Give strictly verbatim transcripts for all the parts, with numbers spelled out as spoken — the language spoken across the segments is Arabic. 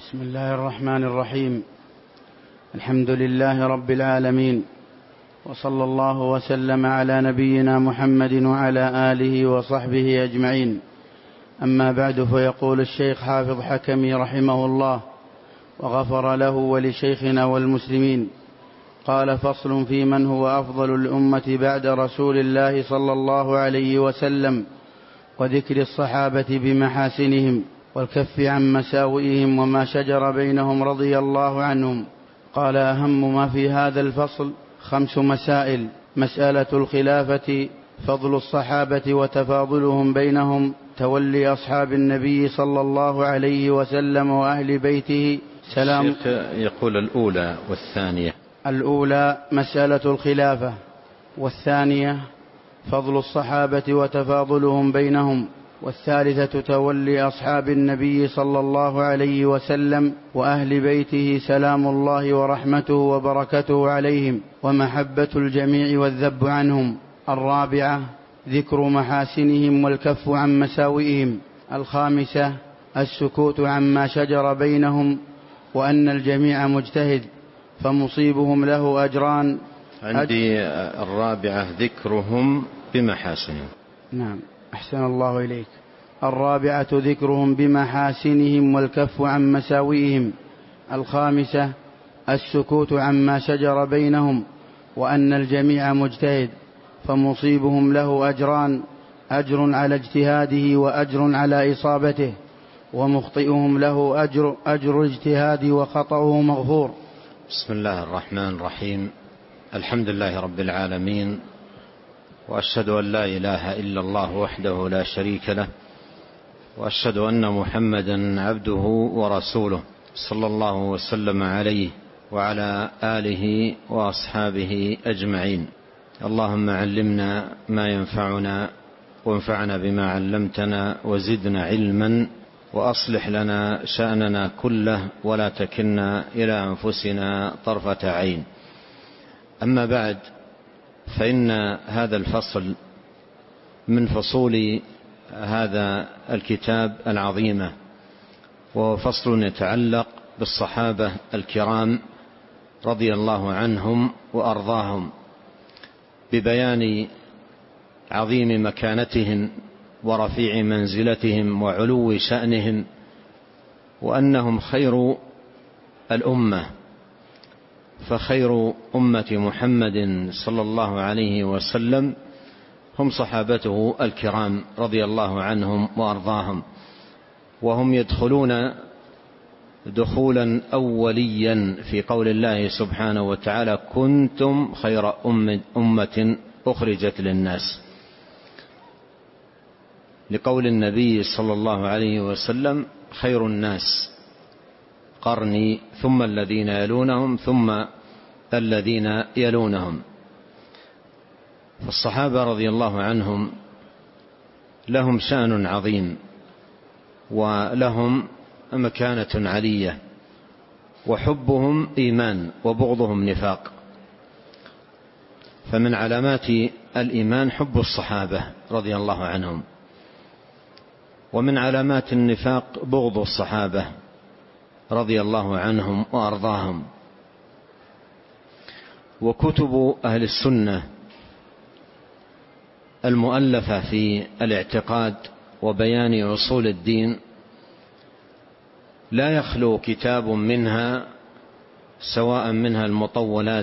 بسم الله الرحمن الرحيم. الحمد لله رب العالمين، وصلى الله وسلم على نبينا محمد وعلى آله وصحبه أجمعين. أما بعد، فيقول الشيخ حافظ حكمي رحمه الله وغفر له ولشيخنا والمسلمين: قال: فصل في من هو أفضل الأمة بعد رسول الله صلى الله عليه وسلم، وذكر الصحابة بمحاسنهم والكف عن مساوئهم وما شجر بينهم رضي الله عنهم. قال: أهم ما في هذا الفصل خمس مسائل: مسألة الخلافة، فضل الصحابة وتفاضلهم بينهم، تولي أصحاب النبي صلى الله عليه وسلم وأهل بيته سلام. يقول الأولى والثانية. الأولى مسألة الخلافة، والثانية فضل الصحابة وتفاضلهم بينهم، والثالثة تولي أصحاب النبي صلى الله عليه وسلم وأهل بيته سلام الله ورحمته وبركته عليهم ومحبة الجميع والذب عنهم. الرابعة ذكر محاسنهم والكف عن مساوئهم. الخامسة السكوت عما شجر بينهم، وأن الجميع مجتهد فمصيبهم له أجران. عندي الرابعة ذكرهم بمحاسنهم. نعم، أحسن الله إليك. الرابعة ذكرهم بمحاسنهم والكف عن مساوئهم. الخامسة السكوت عما شجر بينهم، وأن الجميع مجتهد فمصيبهم له أجران: أجر على اجتهاده وأجر على إصابته، ومخطئهم له أجر, أجر اجتهاد وخطأه مغفور. بسم الله الرحمن الرحيم. الحمد لله رب العالمين، وأشهد أن لا إله إلا الله وحده لا شريك له، وأشهد أن محمدا عبده ورسوله، صلى الله وسلم عليه وعلى آله وأصحابه أجمعين. اللهم علمنا ما ينفعنا، وانفعنا بما علمتنا، وزدنا علما، وأصلح لنا شأننا كله، ولا تكلنا إلى أنفسنا طرفة عين. أما بعد، فإن هذا الفصل من فصول هذا الكتاب العظيمة، وهو فصل يتعلق بالصحابة الكرام رضي الله عنهم وأرضاهم، ببيان عظيم مكانتهم ورفيع منزلتهم وعلو شأنهم، وأنهم خير الأمة، فخير أمة محمد صلى الله عليه وسلم هم صحابته الكرام رضي الله عنهم وأرضاهم، وهم يدخلون دخولا أوليا في قول الله سبحانه وتعالى: كنتم خير أمة أخرجت للناس، لقول النبي صلى الله عليه وسلم: خير الناس قرني، ثم الذين يلونهم، ثم الذين يلونهم. فالصحابة رضي الله عنهم لهم شأن عظيم، ولهم مكانة علية، وحبهم إيمان وبغضهم نفاق. فمن علامات الإيمان حب الصحابة رضي الله عنهم، ومن علامات النفاق بغض الصحابة رضي الله عنهم وأرضاهم. وكتب أهل السنة المؤلفة في الاعتقاد وبيان أصول الدين لا يخلو كتاب منها، سواء منها المطولات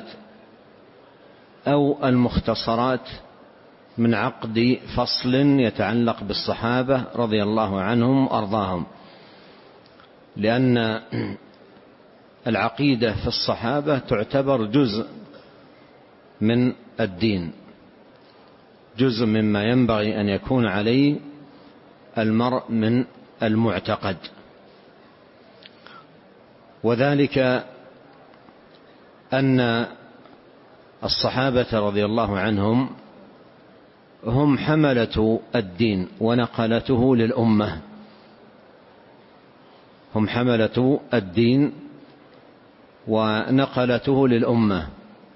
أو المختصرات، من عقد فصل يتعلق بالصحابة رضي الله عنهم وأرضاهم، لأن العقيدة في الصحابة تعتبر جزء من الدين، جزء مما ينبغي أن يكون عليه المرء من المعتقد. وذلك أن الصحابة رضي الله عنهم هم حملة الدين ونقلته للأمة، هم حملة الدين ونقلته للأمة.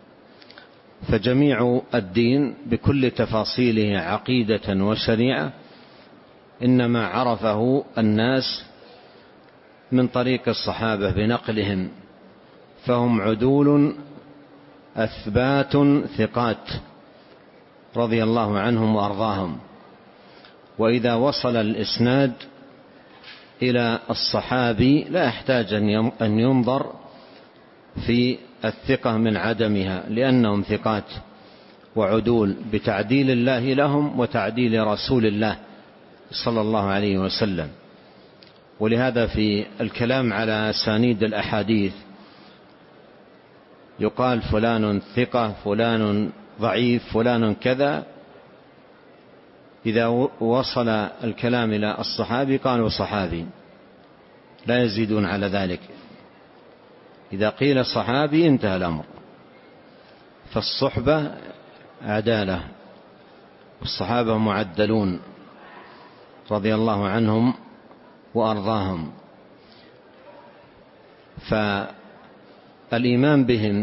فجميع الدين بكل تفاصيله عقيدة وشريعة إنما عرفه الناس من طريق الصحابة بنقلهم، فهم عدول أثبات ثقات رضي الله عنهم وأرضاهم. وإذا وصل الإسناد إلى الصحابي لا يحتاج أن ينظر في الثقة من عدمها، لأنهم ثقات وعدول بتعديل الله لهم وتعديل رسول الله صلى الله عليه وسلم. ولهذا في الكلام على أسانيد الأحاديث يقال فلان ثقة، فلان ضعيف، فلان كذا. إذا وصل الكلام إلى الصحابي قالوا صحابي، لا يزيدون على ذلك. إذا قيل صحابي انتهى الأمر. فالصحبة عدالة، والصحابة معدلون رضي الله عنهم وأرضاهم. فالإيمان بهم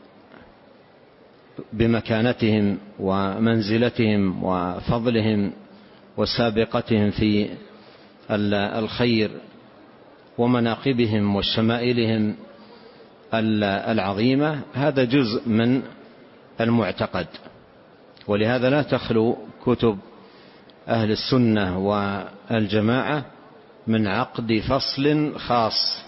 بمكانتهم ومنزلتهم وفضلهم وسابقتهم في الخير ومناقبهم وشمائلهم العظيمة، هذا جزء من المعتقد. ولهذا لا تخلو كتب أهل السنة والجماعة من عقد فصل خاص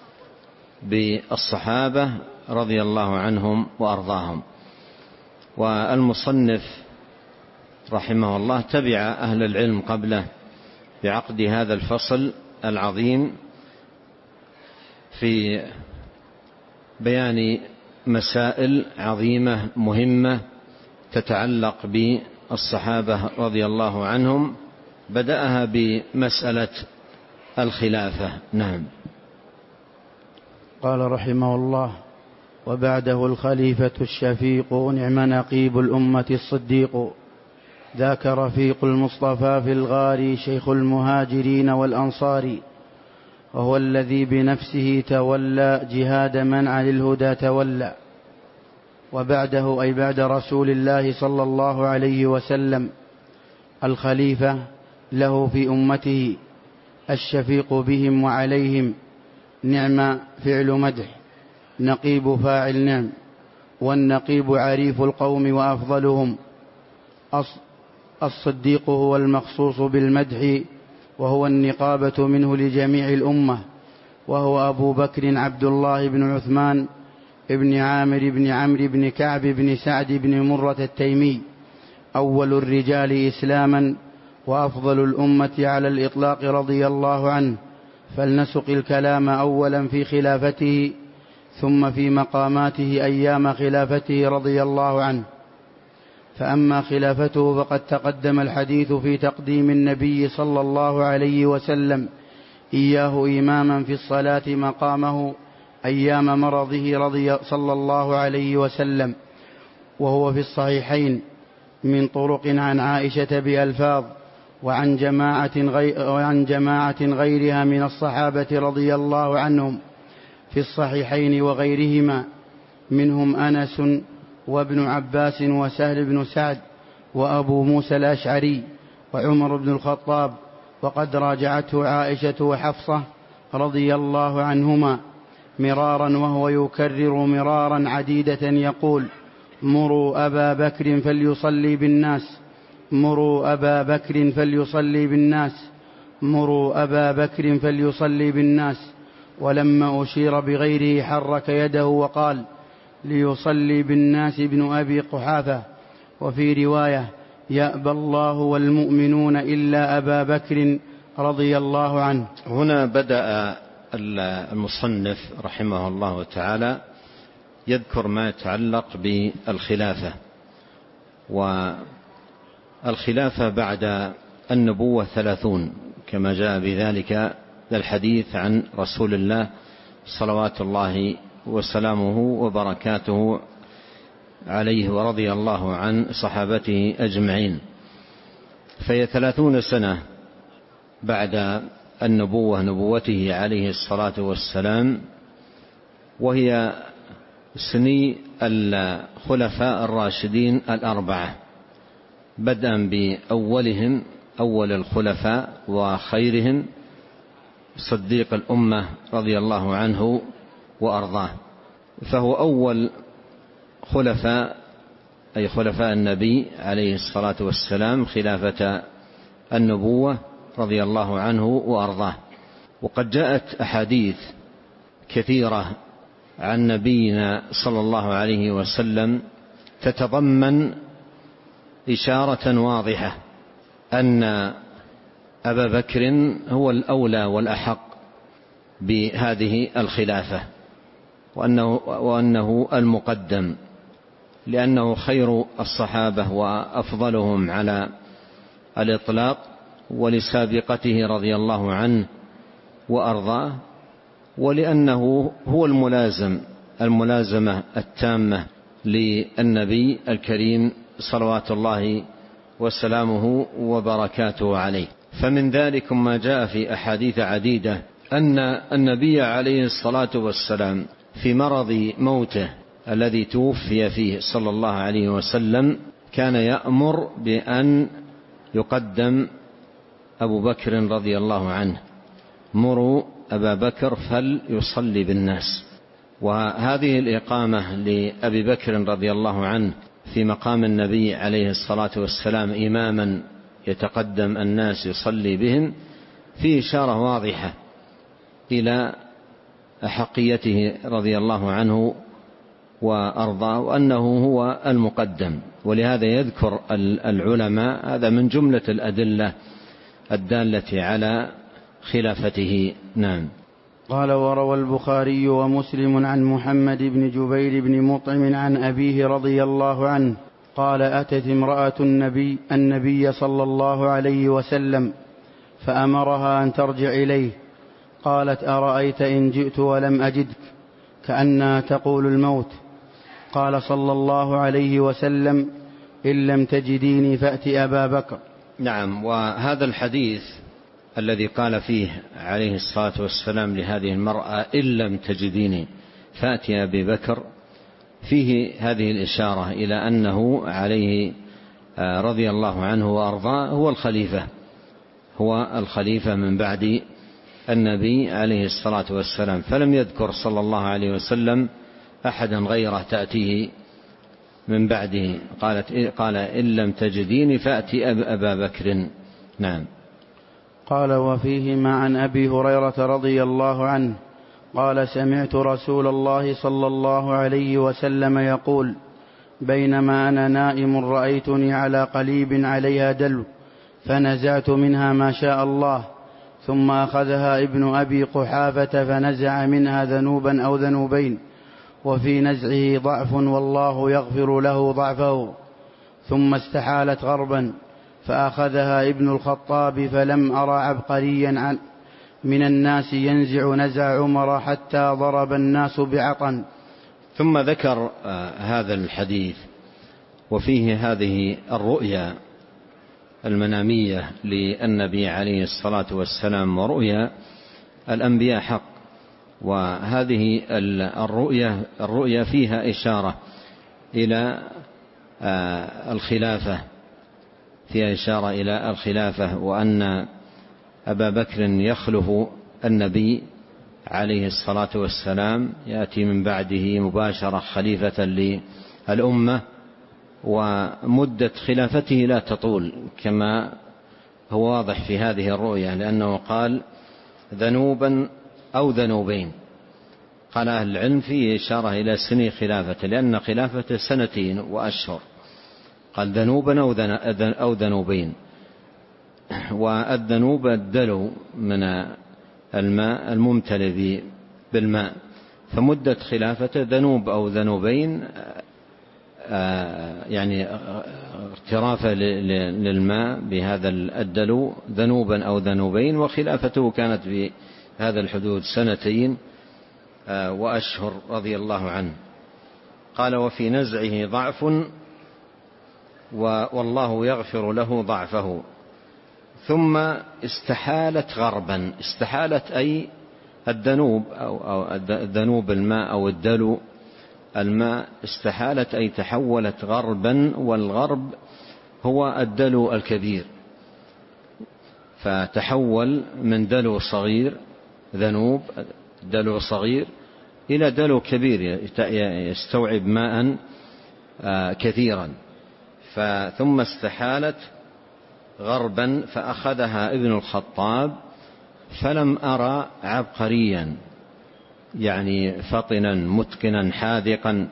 بالصحابة رضي الله عنهم وأرضاهم. والمصنف رحمه الله تبع أهل العلم قبله بعقد هذا الفصل العظيم في بيان مسائل عظيمة مهمة تتعلق بالصحابة رضي الله عنهم، بدأها بمسألة الخلافة. نعم. قال رحمه الله: وبعده الخليفة الشفيق، نعم نقيب الأمة الصديق، ذاك رفيق المصطفى في الغار، شيخ المهاجرين والأنصار، وهو الذي بنفسه تولى جهاد من عن الهدى تولى. وبعده أي بعد رسول الله صلى الله عليه وسلم الخليفة له في أمته، الشفيق بهم وعليهم، نعم فعل مدح، نقيب فاعل نعم، والنقيب عريف القوم وأفضلهم. الصديق هو المخصوص بالمدح، وهو النقابة منه لجميع الأمة، وهو أبو بكر عبد الله بن عثمان ابن عامر بن عمرو بن كعب بن سعد بن مرة التيمي، أول الرجال إسلاما وأفضل الأمة على الإطلاق رضي الله عنه. فلنسق الكلام أولا في خلافته، ثم في مقاماته أيام خلافته رضي الله عنه. فأما خلافته فقد تقدم الحديث في تقديم النبي صلى الله عليه وسلم إياه إماما في الصلاة مقامه أيام مرضه رضي صلى الله عليه وسلم، وهو في الصحيحين من طرق عن عائشة بألفاظ، وعن جماعة, غير وعن جماعة غيرها من الصحابة رضي الله عنهم في الصحيحين وغيرهما، منهم أنس وابن عباس وسهل بن سعد وأبو موسى الأشعري وعمر بن الخطاب. وقد راجعته عائشة وحفصة رضي الله عنهما مرارا، وهو يكرر مرارا عديدة يقول: مروا أبا بكر فليصلي بالناس، مروا أبا بكر فليصلي بالناس، مروا أبا بكر فليصلي بالناس. ولما أشير بغيره حرك يده وقال: ليصلي بالناس ابن أبي قحافة. وفي رواية: يأبى الله والمؤمنون إلا أبا بكر رضي الله عنه. هنا بدأ المصنف رحمه الله تعالى يذكر ما يتعلق بالخلافة. والخلافة بعد النبوة ثلاثون، كما جاء بذلك الحديث عن رسول الله صلوات الله وسلامه وبركاته عليه ورضي الله عن صحابته أجمعين. فهي ثلاثون سنة بعد النبوة، نبوته عليه الصلاة والسلام، وهي سني الخلفاء الراشدين الأربعة، بدءا بأولهم أول الخلفاء وخيرهم صديق الأمة رضي الله عنه وأرضاه، فهو أول خلفاء أي خلفاء النبي عليه الصلاة والسلام خلافة النبوة رضي الله عنه وأرضاه. وقد جاءت أحاديث كثيرة عن نبينا صلى الله عليه وسلم تتضمن إشارة واضحة أن أبا بكر هو الأولى والأحق بهذه الخلافة، وأنه, وأنه المقدم، لأنه خير الصحابة وأفضلهم على الإطلاق، ولسابقته رضي الله عنه وأرضاه، ولأنه هو الملازم الملازمة التامة للنبي الكريم صلوات الله وسلامه وبركاته عليه. فمن ذلك ما جاء في أحاديث عديدة أن النبي عليه الصلاة والسلام في مرض موته الذي توفي فيه صلى الله عليه وسلم كان يأمر بأن يقدم أبو بكر رضي الله عنه، مروا أبا بكر فليصلي بالناس. وهذه الإقامة لأبي بكر رضي الله عنه في مقام النبي عليه الصلاة والسلام إماما يتقدم الناس يصلي بهم في إشارة واضحة إلى أحقيته رضي الله عنه وأرضاه، وأنه هو المقدم. ولهذا يذكر العلماء هذا من جملة الأدلة الدالة على خلافته. نعم. قال: وروى البخاري ومسلم عن محمد بن جبير بن مطعم عن أبيه رضي الله عنه قال: أتت امرأة النبي, النبي صلى الله عليه وسلم فأمرها أن ترجع إليه، قالت: أرأيت إن جئت ولم أجدك؟ كأنها تقول الموت. قال صلى الله عليه وسلم: إن لم تجديني فأت أبا بكر. نعم. وهذا الحديث الذي قال فيه عليه الصلاة والسلام لهذه المرأة: إن لم تجديني فأتي أبي بكر، فيه هذه الإشارة إلى أنه عليه رضي الله عنه وأرضاه هو الخليفة هو الخليفة من بعد النبي عليه الصلاة والسلام، فلم يذكر صلى الله عليه وسلم أحدا غيره تأتيه من بعده. قالت قال: إن لم تجديني فأتي أبا بكر. نعم. قال: وفيهما عن أبي هريرة رضي الله عنه قال: سمعت رسول الله صلى الله عليه وسلم يقول: بينما أنا نائم رأيتني على قليب عليها دلو، فنزعت منها ما شاء الله، ثم أخذها ابن أبي قحافة فنزع منها ذنوبا أو ذنوبين، وفي نزعه ضعف والله يغفر له ضعفه، ثم استحالت غربا فأخذها ابن الخطاب، فلم أرى عبقريا عن من الناس ينزع نزع عمر حتى ضرب الناس بعطن. ثم ذكر هذا الحديث وفيه هذه الرؤيا المنامية للنبي عليه الصلاة والسلام، ورؤيا الأنبياء حق. وهذه الرؤيا الرؤيا فيها إشارة إلى الخلافة فيها إشارة إلى الخلافة وأن أبا بكر يخلف النبي عليه الصلاة والسلام، يأتي من بعده مباشرة خليفة للأمة، ومدة خلافته لا تطول كما هو واضح في هذه الرؤيا، لأنه قال ذنوبا أو ذنوبين. قال أهل العلم فيه إشارة إلى سني خلافة، لأن خلافة سنتين وأشهر. قال ذنوبا أو ذنوبين، والذنوب الدلو من الماء الممتلئ بالماء، فمدة خلافة ذنوب أو ذنوبين، يعني اغترافة للماء بهذا الدلو ذنوبا أو ذنوبين، وخلافته كانت بهذا الحدود سنتين وأشهر رضي الله عنه. قال: وفي نزعه ضعف والله يغفر له ضعفه. ثم استحالت غربا، استحالت أي الذنوب أو الذنوب الماء أو الدلو الماء، استحالت أي تحولت غربا، والغرب هو الدلو الكبير، فتحول من دلو صغير ذنوب، دلو صغير إلى دلو كبير يستوعب ماء كثيرا. ثم استحالت غربا فأخذها ابن الخطاب، فلم أرى عبقريا يعني فطنا متقنا حاذقا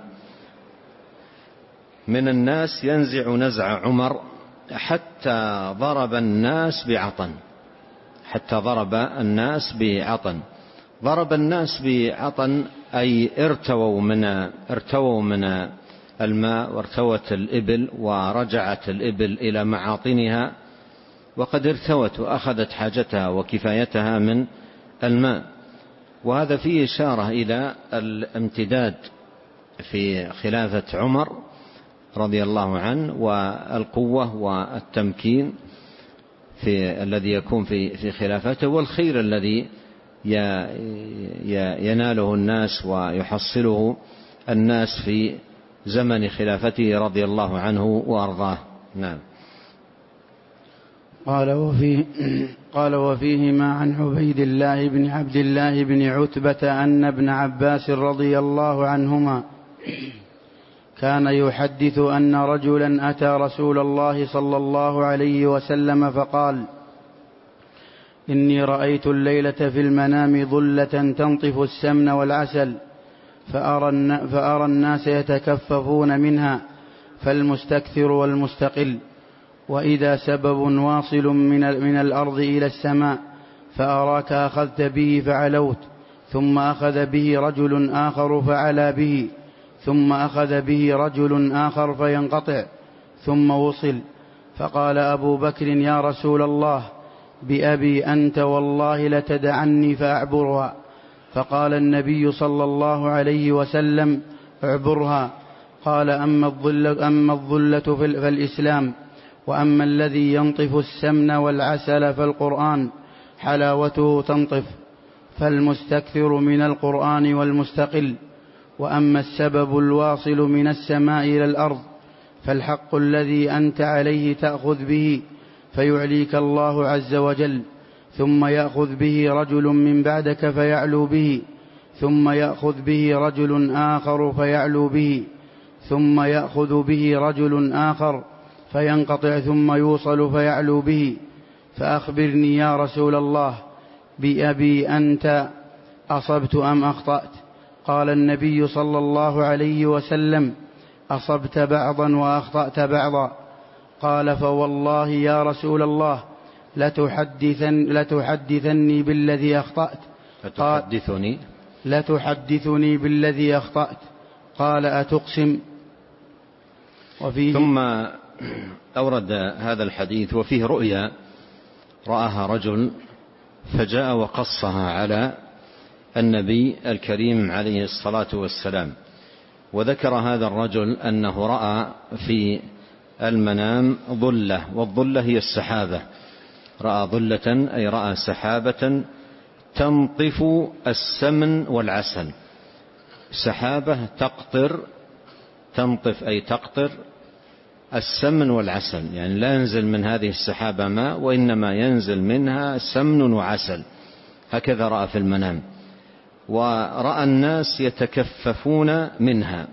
من الناس ينزع نزع عمر حتى ضرب الناس بعطن حتى ضرب الناس بعطن ضرب الناس بعطن أي ارتووا من ارتووا من الماء وارتوت الإبل ورجعت الإبل إلى معاطنها وقد ارتوت وأخذت حاجتها وكفايتها من الماء. وهذا فيه إشارة إلى الامتداد في خلافة عمر رضي الله عنه والقوة والتمكين في الذي يكون في في خلافته والخير الذي يناله الناس ويحصله الناس في زمن خلافته رضي الله عنه وأرضاه. نعم. قال وفيه قال وفيهما عن عبيد الله بن عبد الله بن عتبة أن ابن عباس رضي الله عنهما كان يحدث أن رجلا أتى رسول الله صلى الله عليه وسلم فقال: إني رأيت الليلة في المنام ظلة تنطف السمن والعسل فأرى, فأرى الناس يتكففون منها فالمستكثر والمستقل، وإذا سبب واصل من, من الأرض إلى السماء فأراك أخذت به فعلوت، ثم أخذ به رجل آخر فعلى به، ثم أخذ به رجل آخر فينقطع ثم وصل. فقال أبو بكر: يا رسول الله، بأبي أنت والله لتدعني فأعبرها. فقال النبي صلى الله عليه وسلم: اعبرها. قال: أما الظلة, أما الظلة فالإسلام، وأما الذي ينطف السمن والعسل فالقرآن حلاوته تنطف، فالمستكثر من القرآن والمستقل. وأما السبب الواصل من السماء إلى الأرض فالحق الذي أنت عليه تأخذ به فيعليك الله عز وجل، ثم يأخذ به رجل من بعدك فيعلو به، ثم يأخذ به رجل آخر فيعلو به، ثم يأخذ به رجل آخر فينقطع ثم يوصل فيعلو به. فأخبرني يا رسول الله، بأبي أنت أصبت أم أخطأت؟ قال النبي صلى الله عليه وسلم: أصبت بعضا وأخطأت بعضا. قال: فوالله يا رسول الله لتحدثن لتحدثني بالذي أخطأت. لتحدثني لتحدثني بالذي أخطأت. قال: أتقسم؟ وفيه ثم أورد هذا الحديث وفيه رؤيا رآها رجل فجاء وقصها على النبي الكريم عليه الصلاة والسلام، وذكر هذا الرجل أنه رأى في المنام ظلة، والظلة هي السحابة، رأى ظلة أي رأى سحابة تنطف السمن والعسل، سحابة تقطر، تنطف أي تقطر السمن والعسل، يعني لا ينزل من هذه السحابة ماء وإنما ينزل منها سمن وعسل، هكذا رأى في المنام. ورأى الناس يتكففون منها،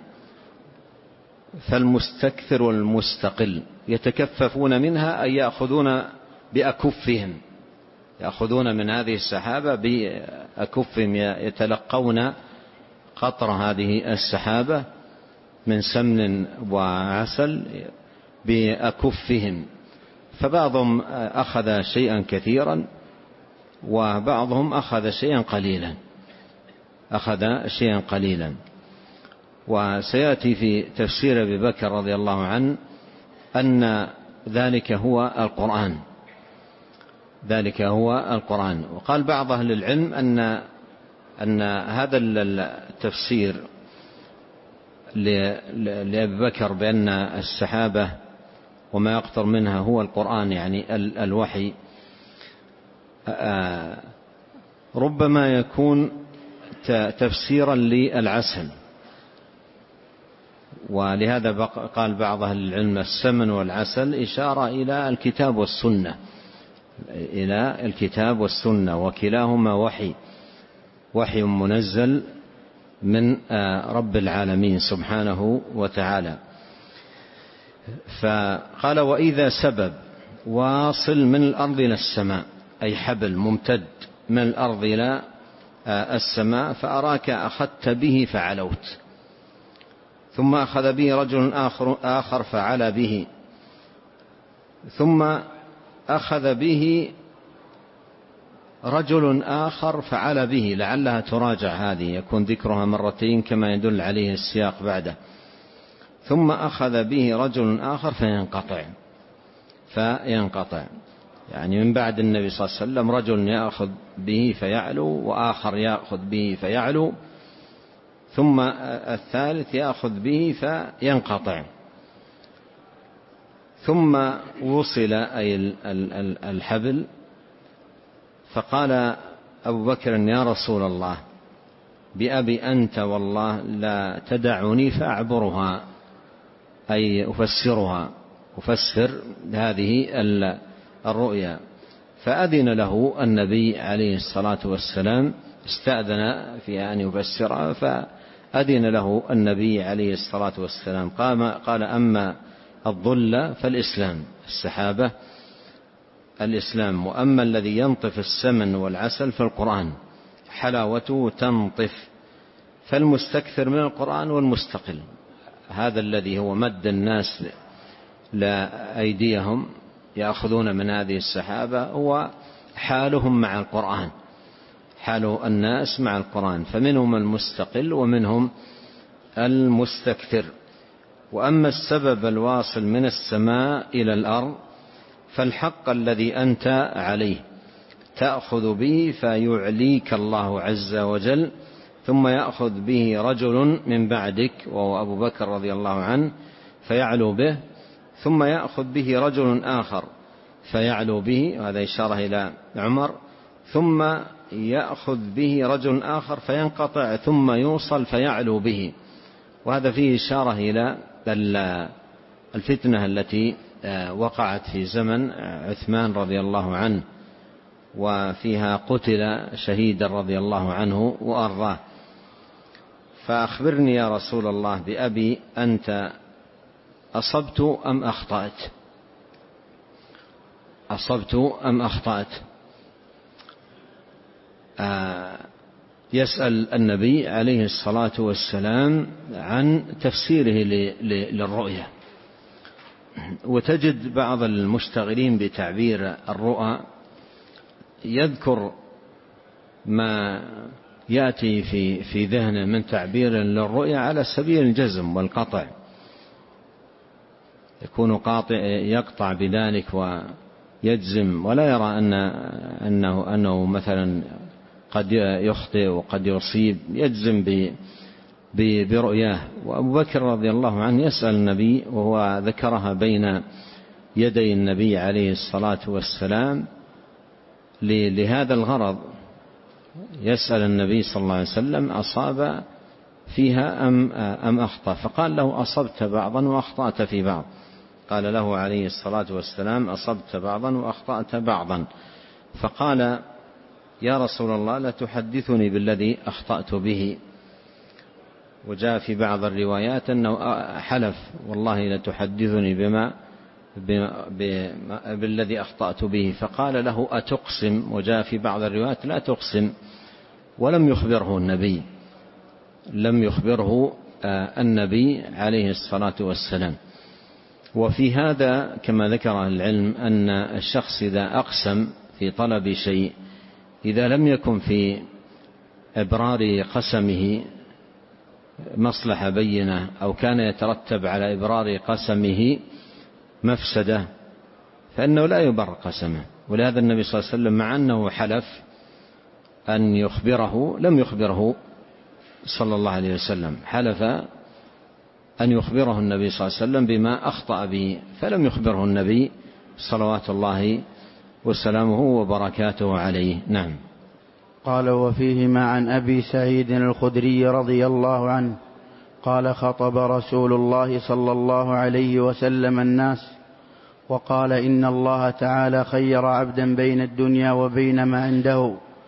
فالمستكثر والمستقل يتكففون منها أي يأخذون بأكفهم، يأخذون من هذه السحابة بأكفهم، يتلقون قطر هذه السحابة من سمن وعسل بأكفهم، فبعضهم أخذ شيئا كثيرا وبعضهم أخذ شيئا قليلا أخذ شيئا قليلا وسيأتي في تفسير أبي بكر رضي الله عنه أن ذلك هو القرآن، ذلك هو القرآن. وقال بعض أهل العلم أن أن هذا التفسير لأبي بكر بأن السحابة وما يقطر منها هو القرآن، يعني الوحي، ربما يكون تفسيرا للعسل، ولهذا قال بعض أهل العلم السمن والعسل إشارة إلى الكتاب والسنة، إلى الكتاب والسنة، وكلاهما وحي، وحي منزل من رب العالمين سبحانه وتعالى. فقال وإذا سبب واصل من الأرض إلى السماء، أي حبل ممتد من الأرض إلى السماء، فأراك أخذت به فعلوت، ثم أخذ به رجل آخر, آخر فعلى به، ثم أخذ به رجل آخر فعلى به، لعلها تراجع هذه، يكون ذكرها مرتين كما يدل عليه السياق بعده. ثم أخذ به رجل آخر فينقطع فينقطع يعني من بعد النبي صلى الله عليه وسلم رجل يأخذ به فيعلو، وآخر يأخذ به فيعلو، ثم الثالث يأخذ به فينقطع. ثم وصل أي الحبل، فقال أبو بكر يا رسول الله بأبي أنت والله لا تدعني فأعبرها، أي أفسرها، أفسر هذه الرؤيا. فأذن له النبي عليه الصلاة والسلام، استأذن في أن يفسرها، فأذن له النبي عليه الصلاة والسلام. قال أما الظل فالإسلام، السحابة الإسلام، وأما الذي ينطف السمن والعسل فالقرآن، حلاوته تنطف، فالمستكثر من القرآن والمستقل، هذا الذي هو مد الناس لأيديهم يأخذون من هذه السحابة هو حالهم مع القرآن، حال الناس مع القرآن، فمنهم المستقل ومنهم المستكثر. وأما السبب الواصل من السماء إلى الأرض فالحق الذي أنت عليه تأخذ به فيعليك الله عز وجل، ثم يأخذ به رجل من بعدك وهو أبو بكر رضي الله عنه فيعلو به، ثم يأخذ به رجل آخر فيعلو به، وهذا إشارة إلى عمر، ثم يأخذ به رجل آخر فينقطع، ثم يوصل فيعلو به. وهذا فيه إشارة إلى الفتنة التي وقعت في زمن عثمان رضي الله عنه، وفيها قتل شهيدا رضي الله عنه وأرضاه. فأخبرني يا رسول الله بأبي أنت أصبت أم أخطأت أصبت أم أخطأت آه يسأل النبي عليه الصلاة والسلام عن تفسيره للرؤيا. وتجد بعض المشتغلين بتعبير الرؤى يذكر ما يأتي في في ذهنه من تعبير للرؤيا على سبيل الجزم والقطع، يكون قاطع يقطع بذلك ويجزم، ولا يرى أن أنه أنه مثلا قد يخطئ وقد يصيب، يجزم برؤياه. وأبو بكر رضي الله عنه يسأل النبي، وهو ذكرها بين يدي النبي عليه الصلاة والسلام لهذا الغرض، يسأل النبي صلى الله عليه وسلم أصاب فيها أم, أم أخطأ، فقال له أصبت بعضا وأخطأت في بعض. قال له عليه الصلاة والسلام أصبت بعضا وأخطأت بعضا. فقال يا رسول الله لا تحدثني بالذي أخطأت به. وجاء في بعض الروايات أنه حلف والله لتحدثني بما بالذي أخطأت به، فقال له أتقسم؟ وجاء في بعض الروايات لا تقسم، ولم يخبره النبي لم يخبره النبي عليه الصلاة والسلام. وفي هذا كما ذكر العلم أن الشخص إذا أقسم في طلب شيء، إذا لم يكن في إبرار قسمه مصلحة بينة، أو كان يترتب على إبرار قسمه مفسدة، فإنه لا يبر قسمه. ولهذا النبي صلى الله عليه وسلم مع أنه حلف أن يخبره لم يخبره صلى الله عليه وسلم، حلف أن يخبره النبي صلى الله عليه وسلم بما أخطأ به، فلم يخبره النبي صلوات الله وسلامه وبركاته عليه. نعم. قال وفيهما عن أبي سعيد الخدري رضي الله عنه قال خطب رسول الله صلى الله عليه وسلم الناس وقال إن الله تعالى خير عبدا بين الدنيا وبين ما عنده،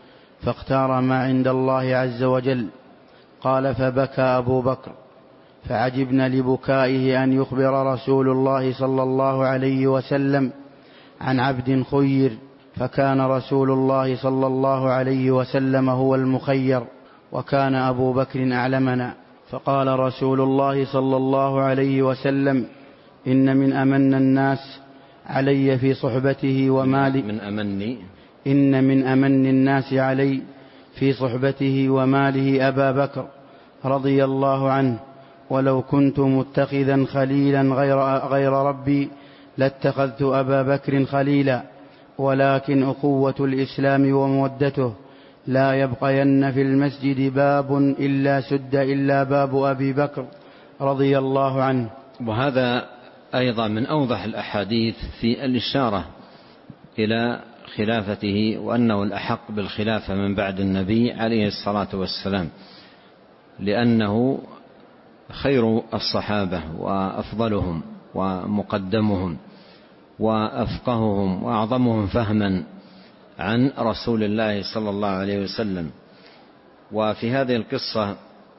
فاختار ما عند الله عز وجل. قال فبكى أبو بكر، فعجبنا لبكائه أن يخبر رسول الله صلى الله عليه وسلم عن عبد خير، فكان رسول الله صلى الله عليه وسلم هو المخير، وكان أبو بكر أعلمنا. فقال رسول الله صلى الله عليه وسلم: إن من أمن الناس علي في صحبته ومالي من أمني إن من أمن الناس علي في صحبته وماله أبا بكر رضي الله عنه، ولو كنت متخذا خليلا غير, غير ربي لاتخذت أبا بكر خليلا، ولكن أخوة الإسلام ومودته لا يبقين في المسجد باب إلا سد إلا باب أبي بكر رضي الله عنه. وهذا أيضا من أوضح الأحاديث في الإشارة إلى خلافته، وأنه الأحق بالخلافة من بعد النبي عليه الصلاة والسلام، لأنه خير الصحابة وأفضلهم ومقدمهم وأفقههم وأعظمهم فهما عن رسول الله صلى الله عليه وسلم. وفي هذه القصة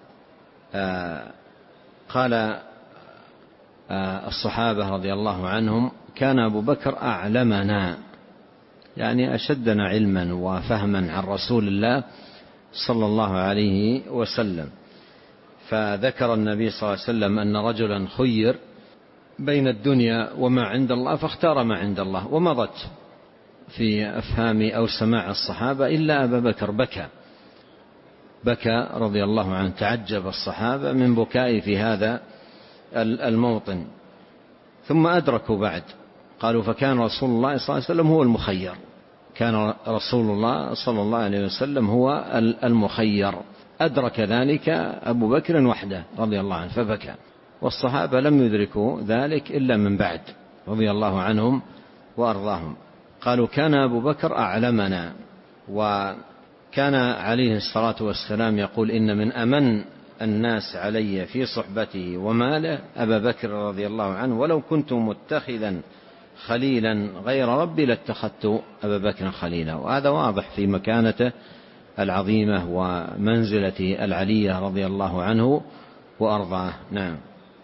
قال الصحابة رضي الله عنهم: كان أبو بكر أعلمنا، يعني أشدنا علما وفهما عن رسول الله صلى الله عليه وسلم. فذكر النبي صلى الله عليه وسلم أن رجلا خير بين الدنيا وما عند الله فاختار ما عند الله، ومضت في أفهام أو سماع الصحابة إلا أبا بكر بكى بكى رضي الله عنه. تعجب الصحابة من بكائه في هذا الموطن. ثم أدركوا بعد، قالوا: فكان رسول الله صلى الله عليه وسلم هو المخير، كان رسول الله صلى الله عليه وسلم هو المخير. أدرك ذلك أبو بكر وحده رضي الله عنه فبكى، والصحابة لم يدركوا ذلك إلا من بعد رضي الله عنهم وأرضاهم. قالوا: كان أبو بكر أعلمنا. وكان عليه الصلاة والسلام يقول: إن من أمن الناس علي في صحبته وماله أبا بكر رضي الله عنه، ولو كنت متخذا خليلا غير ربي لاتخذت أبا بكر خليلا. وهذا واضح في مكانته العظيمة ومنزلته العلية رضي الله عنه وأرضاه. نعم.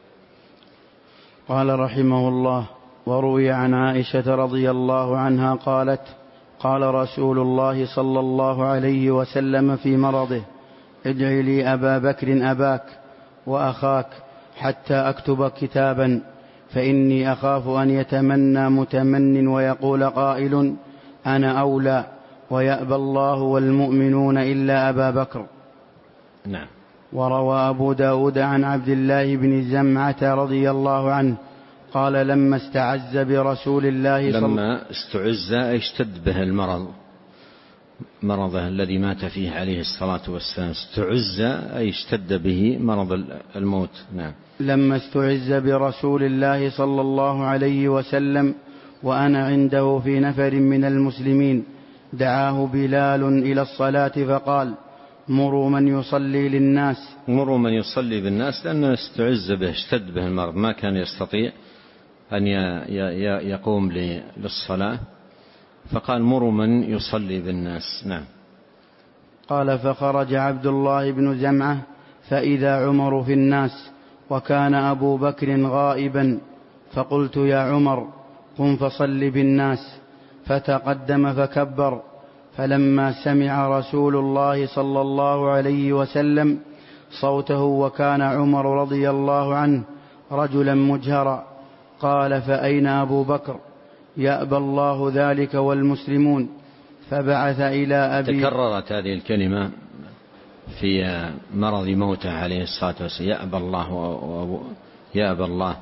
قال رحمه الله: وروي عن عائشة رضي الله عنها قالت: قال رسول الله صلى الله عليه وسلم في مرضه: ادع لي أبا بكر أباك وأخاك حتى أكتب كتابا، فإني أخاف أن يتمنى متمن ويقول قائل: أنا أولى، ويأبى الله والمؤمنون إلا أبا بكر. نعم. وروى أبو داود عن عبد الله بن زمعة رضي الله عنه قال: لما استعز برسول الله صلى لما استعز اشتد به المرض، مرضه الذي مات فيه عليه الصلاة والسلام. استعز أي اشتد به مرض الموت. نعم. لما استعز برسول الله صلى الله عليه وسلم وأنا عنده في نفر من المسلمين دعاه بلال إلى الصلاة فقال: مروا من يصلي للناس. مروا من يصلي بالناس، لأنه استعز به اشتد به المرض، ما كان يستطيع أن يقوم للصلاة، فقال: مروا من يصلي بالناس. نعم. قال: فخرج عبد الله بن زمعة فإذا عمر في الناس، وكان أبو بكر غائبا، فقلت: يا عمر قم فصل بالناس، فتقدم فكبر. فلما سمع رسول الله صلى الله عليه وسلم صوته وكان عمر رضي الله عنه رجلا مجهرا قال: فأين أبو بكر؟ يأبى الله ذلك والمسلمون. فبعث إلى أبي. تكررت هذه الكلمة في مرض موته عليه الصلاة والسلام: يأبى الله، يأبى الله،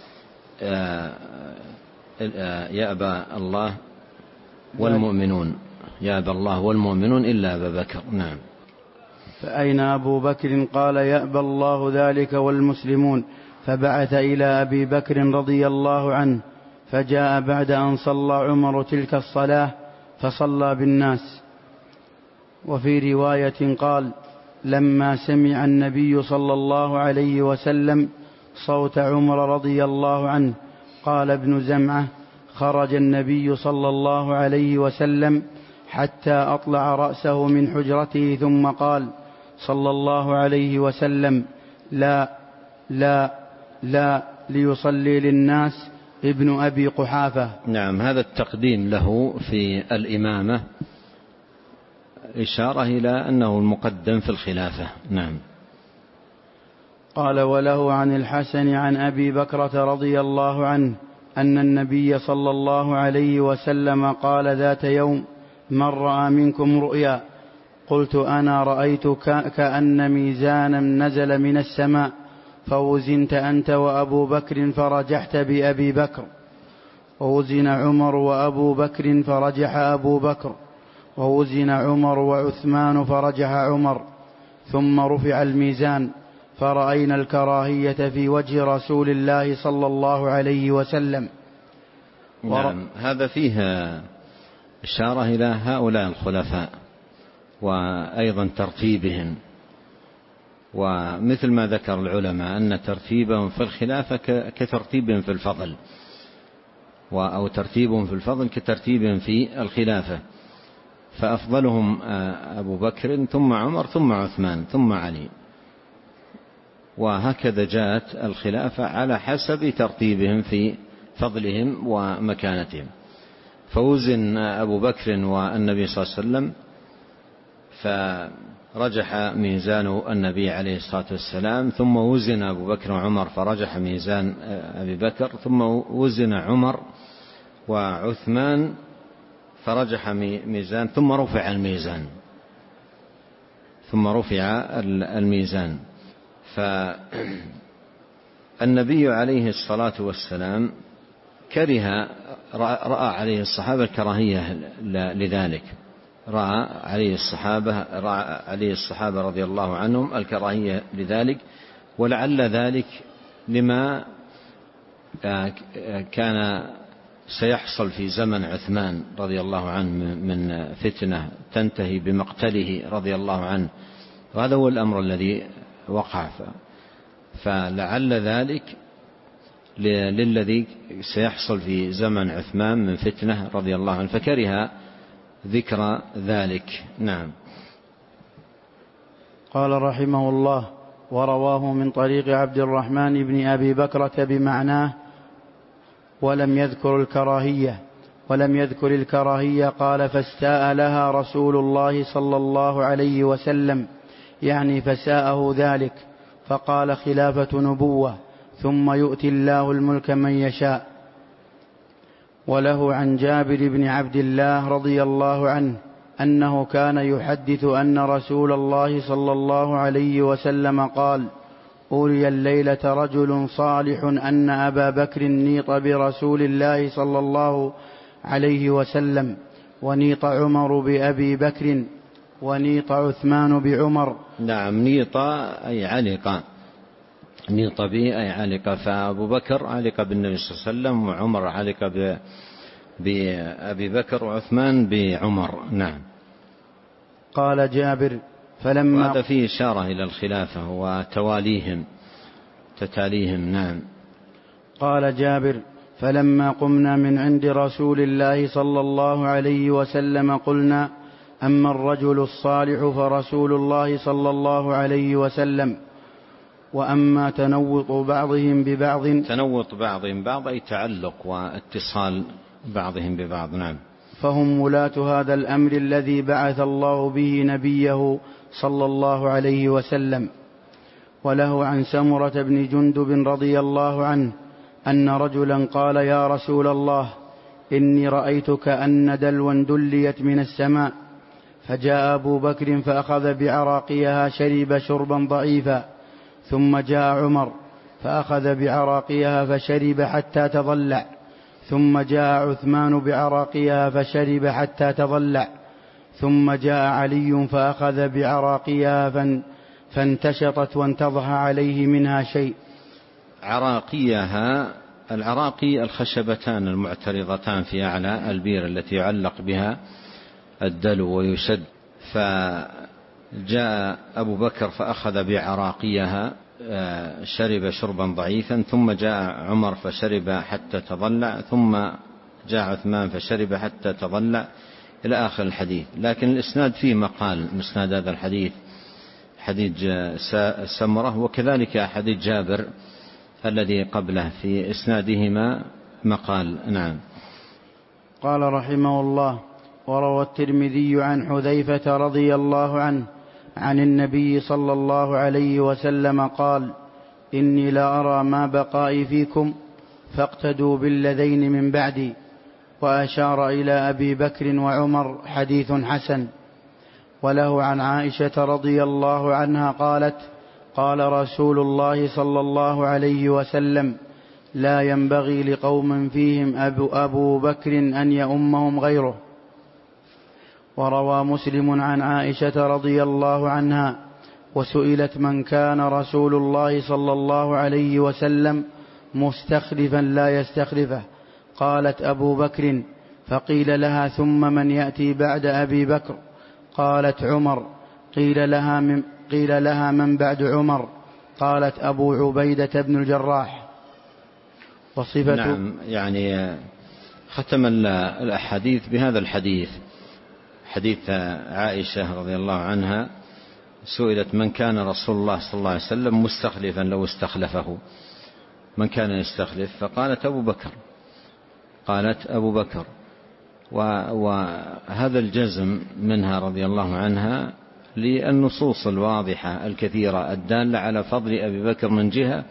يأبى الله والمؤمنون، يأبى الله والمؤمنون إلا أبا بكر. نعم. فأين أبو بكر؟ قال: يأبى الله ذلك والمسلمون. فبعث إلى أبي بكر رضي الله عنه، فجاء بعد أن صلى عمر تلك الصلاة فصلى بالناس. وفي رواية قال: لما سمع النبي صلى الله عليه وسلم صوت عمر رضي الله عنه، قال ابن زمعة: خرج النبي صلى الله عليه وسلم حتى أطلع رأسه من حجرته ثم قال صلى الله عليه وسلم: لا لا لا ليصلي للناس ابن أبي قحافة. نعم، هذا التقديم له في الإمامة إشارة إلى أنه المقدم في الخلافة. نعم. قال: وله عن الحسن عن أبي بكرة رضي الله عنه أن النبي صلى الله عليه وسلم قال ذات يوم: من رأى منكم رؤيا؟ قلت: أنا رأيت كأن ميزانا نزل من السماء فوزنت أنت وأبو بكر فرجحت بأبي بكر، ووزن عمر وأبو بكر فرجح أبو بكر، ووزن عمر وعثمان فرجح عمر، ثم رفع الميزان فرأينا الكراهية في وجه رسول الله صلى الله عليه وسلم. نعم، هذا فيه إشارة إلى هؤلاء الخلفاء وأيضا ترتيبهم، ومثل ما ذكر العلماء أن ترتيبهم في الخلافة كترتيبهم في الفضل، أو ترتيبهم في الفضل كترتيبهم في الخلافة، فأفضلهم أبو بكر ثم عمر ثم عثمان ثم علي، وهكذا جاءت الخلافة على حسب ترتيبهم في فضلهم ومكانتهم. فوزن أبو بكر والنبي صلى الله عليه وسلم فرجح ميزان النبي عليه الصلاة والسلام، ثم وزن أبو بكر وعمر فرجح ميزان أبي بكر، ثم وزن عمر وعثمان فرجح ميزان، ثم رفع الميزان ثم رفع الميزان فالنبي عليه الصلاة والسلام كره، رأى عليه الصحابة الكراهية لذلك، رأى عليه الصحابة رأى عليه الصحابة رضي الله عنهم الكراهية لذلك، ولعل ذلك لما كان سيحصل في زمن عثمان رضي الله عنه من فتنة تنتهي بمقتله رضي الله عنه، وهذا هو الأمر الذي وقع، فلعل ذلك للذي سيحصل في زمن عثمان من فتنة رضي الله عنه، فكره ذكر ذلك. نعم. قال رحمه الله: ورواه من طريق عبد الرحمن بن أبي بكرة بمعناه ولم يذكر الكراهية ولم يذكر الكراهية قال: فاستاء لها رسول الله صلى الله عليه وسلم، يعني فساءه ذلك، فقال: خلافة نبوة، ثم يؤتي الله الملك من يشاء. وله عن جابر بن عبد الله رضي الله عنه أنه كان يحدث أن رسول الله صلى الله عليه وسلم قال: أولي الليلة رجل صالح أن أبا بكر نيط برسول الله صلى الله عليه وسلم، ونيط عمر بأبي بكر، ونيط عثمان بعمر. نعم، نيط أي علق، نيط به أي علق، فأبو بكر علق بالنبي صلى الله عليه وسلم، وعمر علق بأبي بكر، وعثمان بعمر. نعم. قال جابر: فلما وهذا فيه إشارة إلى الخلافة وتواليهم تتاليهم. نعم. قال جابر: فلما قمنا من عند رسول الله صلى الله عليه وسلم قلنا: أما الرجل الصالح فرسول الله صلى الله عليه وسلم، وأما تنوط بعضهم ببعض. تنوط بعضهم بعض أي تعلق واتصال بعضهم ببعض. نعم. فهم ولاة هذا الأمر الذي بعث الله به نبيه صلى الله عليه وسلم. وله عن سمرة بن جندب رضي الله عنه أن رجلا قال: يا رسول الله، إني رأيت كأن دلوا دليت من السماء، فجاء أبو بكر فأخذ بعراقيها شرب شربا ضعيفا، ثم جاء عمر فأخذ بعراقيها فشرب حتى تضلع، ثم جاء عثمان بعراقيها فشرب حتى تضلع، ثم جاء علي فأخذ بعراقيها فانتشطت وانتضح عليه منها شيء. عراقيها، العراقي الخشبتان المعترضتان في أعلى البير التي يعلق بها الدلو ويشد، فجاء أبو بكر فأخذ بعراقيها شرب شربا ضعيفا، ثم جاء عمر فشرب حتى تضلع، ثم جاء عثمان فشرب حتى تضلع، إلى آخر الحديث. لكن الإسناد فيه مقال، مسناد هذا الحديث حديث سمرة، وكذلك حديث جابر الذي قبله في إسنادهما مقال. نعم. قال رحمه الله: وروى الترمذي عن حذيفة رضي الله عنه عن النبي صلى الله عليه وسلم قال: إني لا أرى ما بقائي فيكم فاقتدوا بالذين من بعدي. وأشار إلى أبي بكر وعمر، حديث حسن. وله عن عائشة رضي الله عنها قالت: قال رسول الله صلى الله عليه وسلم: لا ينبغي لقوم فيهم أبو, أبو بكر أن يؤمهم غيره. وروى مسلم عن عائشة رضي الله عنها: وسئلت من كان رسول الله صلى الله عليه وسلم مستخلفا لا يستخلفه، قالت: أبو بكر. فقيل لها: ثم من يأتي بعد أبي بكر؟ قالت: عمر. قيل لها من, قيل لها من بعد عمر؟ قالت: أبو عبيدة بن الجراح. وصفة نعم. يعني ختم الأحاديث بهذا الحديث، حديث عائشة رضي الله عنها: سئلت من كان رسول الله صلى الله عليه وسلم مستخلفا لو استخلفه، من كان يستخلف؟ فقالت: أبو بكر. قالت: أبو بكر. وهذا الجزم منها رضي الله عنها للنصوص الواضحة الكثيرة الدالة على فضل أبي بكر من جهة،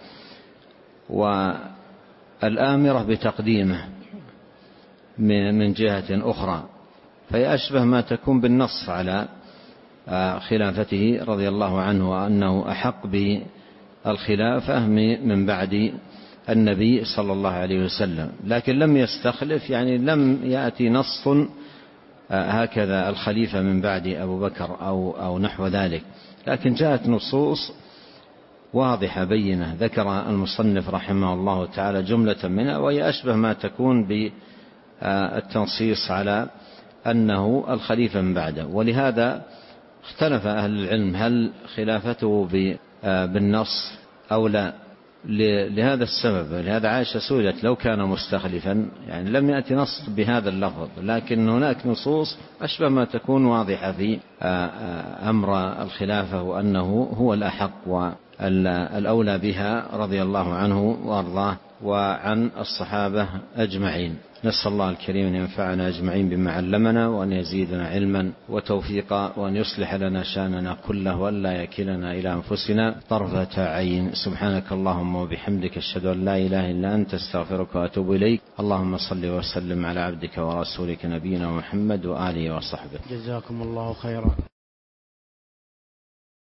والآمرة بتقديمه من جهة أخرى، فهي أشبه ما تكون بالنص على خلافته رضي الله عنه، وأنه أحق بالخلافة من بعد النبي صلى الله عليه وسلم. لكن لم يستخلف، يعني لم يأتي نص هكذا الخليفة من بعد أبو بكر أو, أو نحو ذلك، لكن جاءت نصوص واضحة بينة ذكر المصنف رحمه الله تعالى جملة منها، وهي أشبه ما تكون بالتنصيص على أنه الخليفة من بعده. ولهذا اختلف أهل العلم هل خلافته بالنص أو لا، لهذا السبب. لهذا عائشة سئلت لو كان مستخلفا، يعني لم يأتي نص بهذا اللفظ، لكن هناك نصوص أشبه ما تكون واضحة في أمر الخلافة، وأنه هو الأحق والأولى بها رضي الله عنه وأرضاه وعن الصحابة أجمعين. نسأل الله الكريم أن ينفعنا أجمعين بما علمنا، وأن يزيدنا علما وتوفيقا، وأن يصلح لنا شأننا كله، وأن لا يكلنا إلى أنفسنا طرفة عين. سبحانك اللهم وبحمدك، أشهد أن لا إله إلا أنت، استغفرك وأتوب إليك. اللهم صل وسلم على عبدك ورسولك نبينا محمد وآله وصحبه. جزاكم الله خيرا.